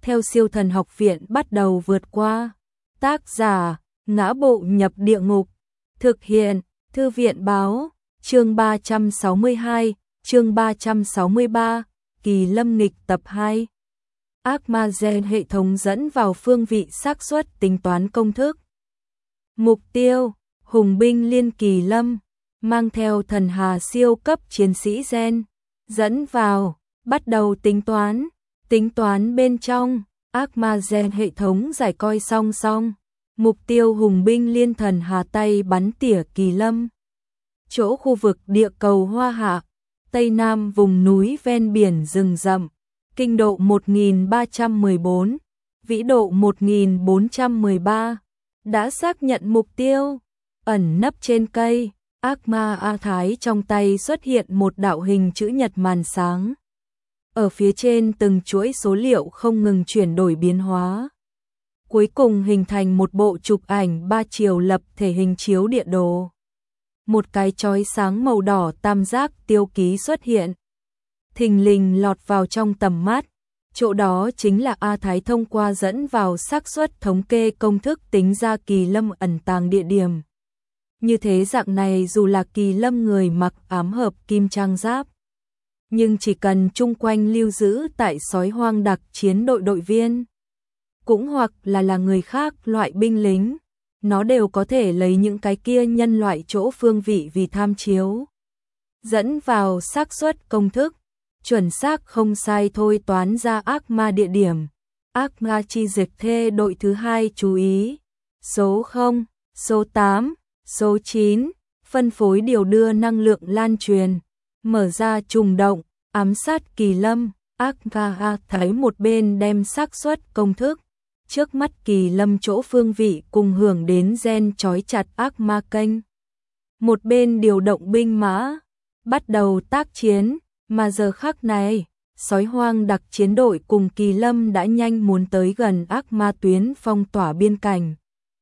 theo Siêu Thần Học Viện bắt đầu vượt qua. Tác giả: Ngã Bộ Nhập Địa Ngục. Thực hiện: Thư viện báo. Chương 362, chương 363, Kỳ Lâm nghịch tập 2. Ác ma gen hệ thống dẫn vào phương vị xác suất tính toán công thức. Mục tiêu: hùng binh liên Kỳ Lâm, mang theo thần hà siêu cấp chiến sĩ gen, dẫn vào, bắt đầu tính toán bên trong, ác ma gen hệ thống giải coi song song. Mục tiêu: hùng binh liên thần hà tay bắn tỉa Kỳ Lâm. Chỗ khu vực địa cầu Hoa Hạ, Tây Nam vùng núi ven biển rừng rậm, kinh độ 1314, vĩ độ 1413. Đã xác nhận mục tiêu, ẩn nấp trên cây, ác ma A Thái trong tay xuất hiện một đạo hình chữ nhật màn sáng. Ở phía trên từng chuỗi số liệu không ngừng chuyển đổi biến hóa. Cuối cùng hình thành một bộ chụp ảnh 3 chiều lập thể hình chiếu địa đồ. Một cái chói sáng màu đỏ tam giác tiêu ký xuất hiện, thình lình lọt vào trong tầm mắt. Chỗ đó chính là A Thái thông qua dẫn vào xác suất thống kê công thức tính ra Kỳ Lâm ẩn tàng địa điểm. Như thế dạng này dù là Kỳ Lâm người mặc ám hợp kim trang giáp, nhưng chỉ cần chung quanh lưu giữ tại sói hoang đặc chiến đội đội viên, cũng hoặc là người khác loại binh lính, nó đều có thể lấy những cái kia nhân loại chỗ phương vị vì tham chiếu. Dẫn vào xác suất công thức, chuẩn xác không sai thôi toán ra ác ma địa điểm. Ác ma chi dịch thê đội thứ 2 chú ý. Số 0, số 8, số 9, phân phối điều đưa năng lượng lan truyền, mở ra trùng động, ám sát Kỳ Lâm. Ác ma A Thái một bên đem xác suất công thức trước mắt Kỳ Lâm chỗ phương vị cùng hưởng đến gen trói chặt ác ma kênh. Một bên điều động binh mã, bắt đầu tác chiến, mà giờ khắc này, sói hoang đặc chiến đội cùng Kỳ Lâm đã nhanh muốn tới gần ác ma tuyến phong tỏa biên cảnh.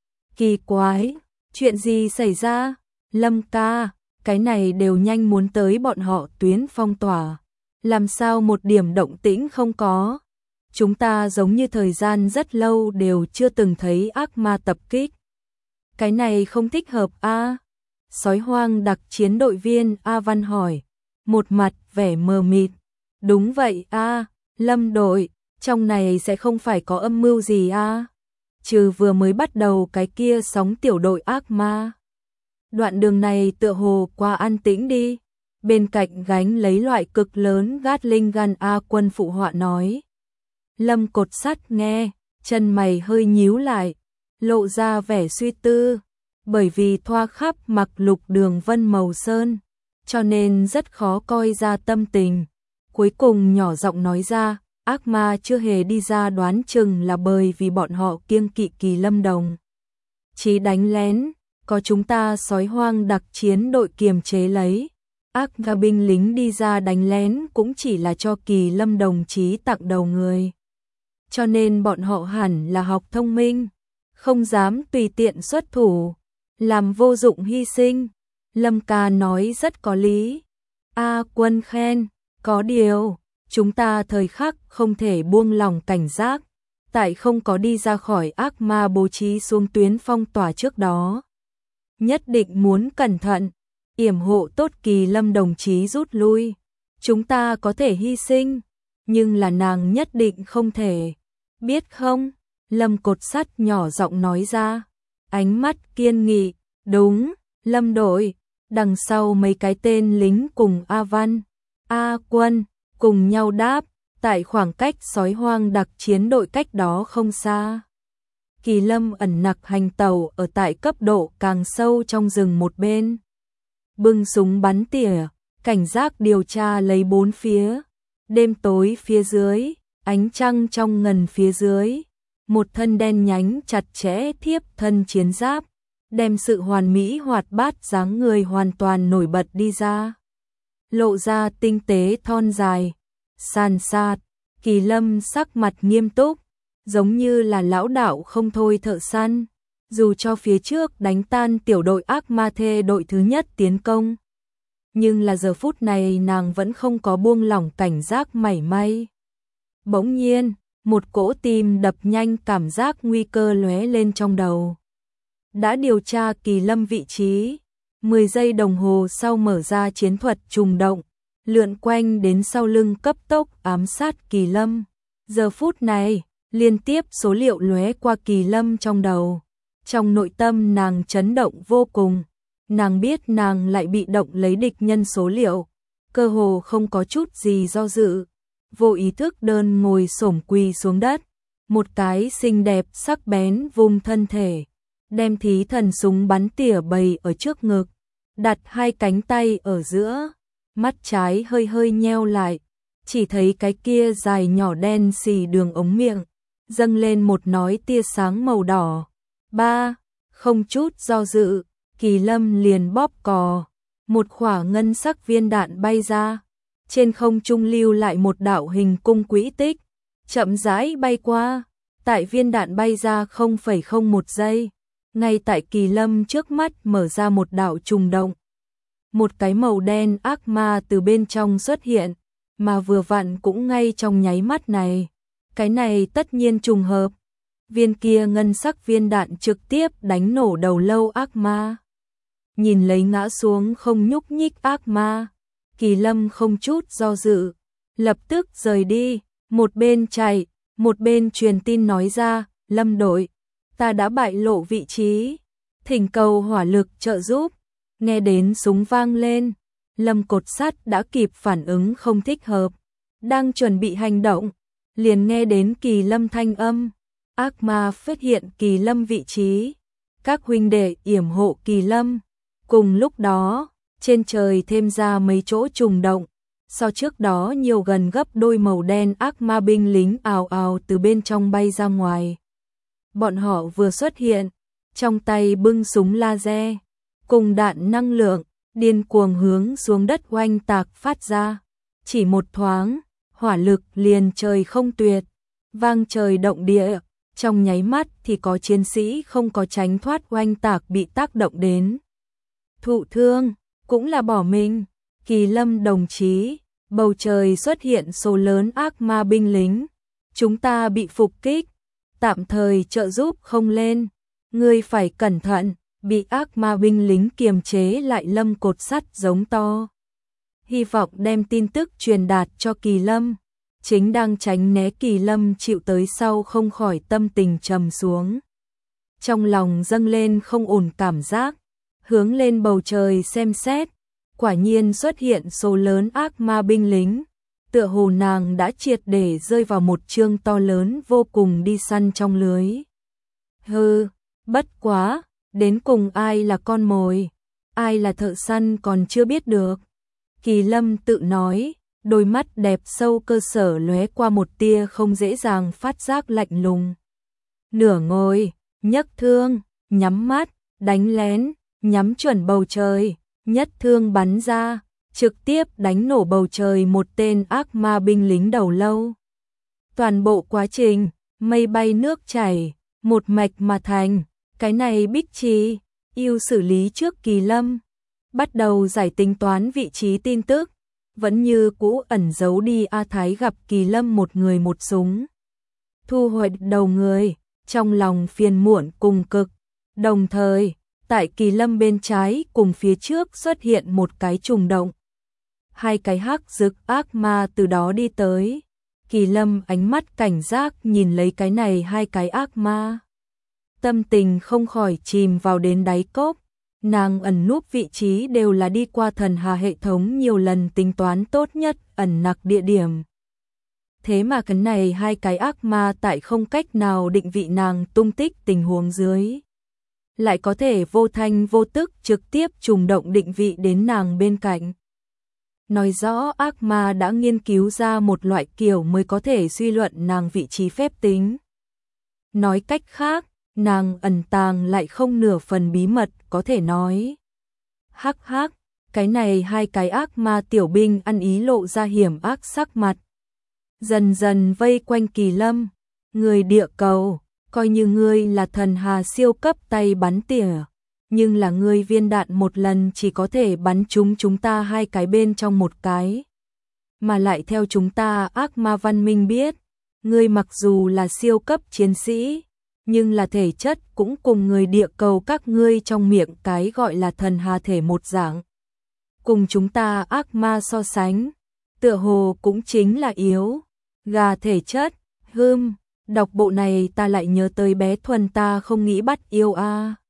Kỳ quái, chuyện gì xảy ra? Lâm ca, cái này đều nhanh muốn tới bọn họ tuyến phong tỏa. Làm sao một điểm động tĩnh không có? Chúng ta giống như thời gian rất lâu đều chưa từng thấy ác ma tập kích. Cái này không thích hợp a? Sói hoang đặc chiến đội viên A Văn hỏi, một mặt vẻ mờ mịt. Đúng vậy a, Lâm đội, trong này sẽ không phải có âm mưu gì a? Trừ vừa mới bắt đầu cái kia sóng tiểu đội ác ma. Đoạn đường này tựa hồ quá an tĩnh đi. Bên cạnh gánh lấy loại cực lớn Gatling gun A Quân phụ họa nói. Lâm cột sắt nghe, chân mày hơi nhíu lại, lộ ra vẻ suy tư, bởi vì thoa khắp mặc lục đường vân màu sơn, cho nên rất khó coi ra tâm tình. Cuối cùng nhỏ giọng nói ra, ác ma chưa hề đi ra đoán chừng là bởi vì bọn họ kiêng kỵ Kỳ Lâm đồng. Chỉ đánh lén, có chúng ta sói hoang đặc chiến đội kiềm chế lấy. Ác ma binh lính đi ra đánh lén cũng chỉ là cho Kỳ Lâm đồng chí tặng đầu người. Cho nên bọn họ hẳn là học thông minh, không dám tùy tiện xuất thủ, làm vô dụng hy sinh. Lâm ca nói rất có lý. A Quân khen, có điều, chúng ta thời khắc không thể buông lỏng cảnh giác, tại không có đi ra khỏi ác ma bố trí xuống tuyến phong tỏa trước đó. Nhất định muốn cẩn thận, yểm hộ tốt Kỳ Lâm đồng chí rút lui. Chúng ta có thể hy sinh, nhưng là nàng nhất định không thể. Biết không? Lâm cột sắt nhỏ giọng nói ra, ánh mắt kiên nghị. Đúng, Lâm đội. Đằng sau mấy cái tên lính cùng A Văn, A Quân cùng nhau đáp, tại khoảng cách sói hoang đặc chiến đội cách đó không xa. Kỳ Lâm ẩn nặc hành tẩu ở tại cấp độ càng sâu trong rừng một bên. Bưng súng bắn tỉa, cảnh giác điều tra lấy bốn phía. Đêm tối phía dưới, ánh trăng trong ngần phía dưới, một thân đen nhánh chặt chẽ thiếp thân chiến giáp, đem sự hoàn mỹ hoạt bát dáng người hoàn toàn nổi bật đi ra. Lộ ra tinh tế thon dài, sàn sạt. Kỳ Lâm sắc mặt nghiêm túc, giống như là lão đạo không thôi thợ săn. Dù cho phía trước đánh tan tiểu đội ác ma thê đội thứ nhất tiến công, nhưng là giờ phút này nàng vẫn không có buông lỏng cảnh giác mảy may. Bỗng nhiên, một cỗ tim đập nhanh cảm giác nguy cơ lóe lên trong đầu. Đã điều tra Kỳ Lâm vị trí, 10 giây đồng hồ sau mở ra chiến thuật trùng động, lượn quanh đến sau lưng cấp tốc ám sát Kỳ Lâm. Giờ phút này, liên tiếp số liệu lóe qua Kỳ Lâm trong đầu. Trong nội tâm nàng chấn động vô cùng, nàng biết nàng lại bị động lấy địch nhân số liệu, cơ hồ không có chút gì do dự, vô ý thức đơn ngồi xổm quỳ xuống đất, một cái xinh đẹp sắc bén vung thân thể, đem thí thần súng bắn tỉa bày ở trước ngực, đặt hai cánh tay ở giữa, mắt trái hơi hơi nheo lại, chỉ thấy cái kia dài nhỏ đen xì đường ống miệng, dâng lên một nói tia sáng màu đỏ. Không chút do dự, Kỳ Lâm liền bóp cò, một quả ngân sắc viên đạn bay ra, trên không trung lưu lại một đạo hình cung quỹ tích, chậm rãi bay qua, tại viên đạn bay ra 0,01 giây, ngay tại Kỳ Lâm trước mắt mở ra một đạo trùng động. Một cái màu đen ác ma từ bên trong xuất hiện, mà vừa vặn cũng ngay trong nháy mắt này. Cái này tất nhiên trùng hợp. Viên kia ngân sắc viên đạn trực tiếp đánh nổ đầu lâu ác ma. Nhìn lấy ngã xuống không nhúc nhích ác ma, Kỳ Lâm không chút do dự, lập tức rời đi, một bên chạy, một bên truyền tin nói ra, Lâm đội, ta đã bại lộ vị trí, thỉnh cầu hỏa lực trợ giúp. Nghe đến súng vang lên, Lâm Cột Sắt đã kịp phản ứng không thích hợp, đang chuẩn bị hành động, liền nghe đến Kỳ Lâm thanh âm, ác ma phát hiện Kỳ Lâm vị trí, các huynh đệ yểm hộ Kỳ Lâm. Cùng lúc đó, trên trời thêm ra mấy chỗ trùng động, so trước đó nhiều gần gấp đôi màu đen ác ma binh lính ào ào từ bên trong bay ra ngoài. Bọn họ vừa xuất hiện, trong tay bưng súng laser, cùng đạn năng lượng, điên cuồng hướng xuống đất oanh tạc phát ra. Chỉ một thoáng, hỏa lực liền trời không tuyệt, vang trời động địa, trong nháy mắt thì có chiến sĩ không có tránh thoát oanh tạc bị tác động đến. Thụ thương, cũng là bỏ mình. Kỳ Lâm đồng chí, bầu trời xuất hiện số lớn ác ma binh lính. Chúng ta bị phục kích, tạm thời trợ giúp không lên. Ngươi phải cẩn thận, bị ác ma binh lính kiềm chế lại. Lâm Cột Sắt giống to. Hy vọng đem tin tức truyền đạt cho Kỳ Lâm. Chính đang tránh né Kỳ Lâm chịu tới sau không khỏi tâm tình trầm xuống. Trong lòng dâng lên không ổn cảm giác, hướng lên bầu trời xem xét, quả nhiên xuất hiện số lớn ác ma binh lính, tựa hồ nàng đã triệt để rơi vào một chương to lớn vô cùng đi săn trong lưới. Bất quá, đến cùng ai là con mồi, ai là thợ săn còn chưa biết được. Kỳ Lâm tự nói, đôi mắt đẹp sâu cơ sở lóe qua một tia không dễ dàng phát giác lạnh lùng. Nửa ngồi, nhấc thương, nhắm mắt, đánh lén, nhắm chuẩn bầu trời, nhất thương bắn ra, trực tiếp đánh nổ bầu trời một tên ác ma binh lính đầu lâu. Toàn bộ quá trình, mây bay nước chảy, một mạch mà thành. Cái này Bích Trì yêu xử lý trước Kỳ Lâm, bắt đầu giải tính toán vị trí tin tức, vẫn như cũ ẩn giấu đi. A Thái gặp Kỳ Lâm một người một súng, thu hồi đầu người, trong lòng phiền muộn cùng cực. Đồng thời, tại Kỳ Lâm bên trái cùng phía trước xuất hiện một cái trùng động. Hai cái hắc dực ác ma từ đó đi tới. Kỳ Lâm ánh mắt cảnh giác nhìn lấy cái này hai cái ác ma. Tâm tình không khỏi chìm vào đến đáy cốc. Nàng ẩn núp vị trí đều là đi qua thần hà hệ thống nhiều lần tính toán tốt nhất ẩn nặc địa điểm. Thế mà cái này hai cái ác ma tại không cách nào định vị nàng tung tích tình huống dưới, lại có thể vô thanh vô tức trực tiếp trùng động định vị đến nàng bên cạnh. Nói rõ ác ma đã nghiên cứu ra một loại kiểu mới có thể suy luận nàng vị trí phép tính. Nói cách khác, nàng ẩn tàng lại không nửa phần bí mật có thể nói. Hắc hắc, cái này hai cái ác ma tiểu binh ăn ý lộ ra hiểm ác sắc mặt. Dần dần vây quanh Kỳ Lâm, người địa cầu, coi như ngươi là thần hà siêu cấp tay bắn tỉa, nhưng là ngươi viên đạn một lần chỉ có thể bắn trúng chúng ta hai cái bên trong một cái. Mà lại theo chúng ta ác ma văn minh biết, Ngươi mặc dù là siêu cấp chiến sĩ, nhưng là thể chất cũng cùng người địa cầu các ngươi trong miệng cái gọi là thần hà thể một dạng. Cùng chúng ta ác ma so sánh, tựa hồ cũng chính là yếu. Gà thể chất, đọc bộ này ta lại nhớ tới bé Thuần ta không nghĩ bắt yêu a.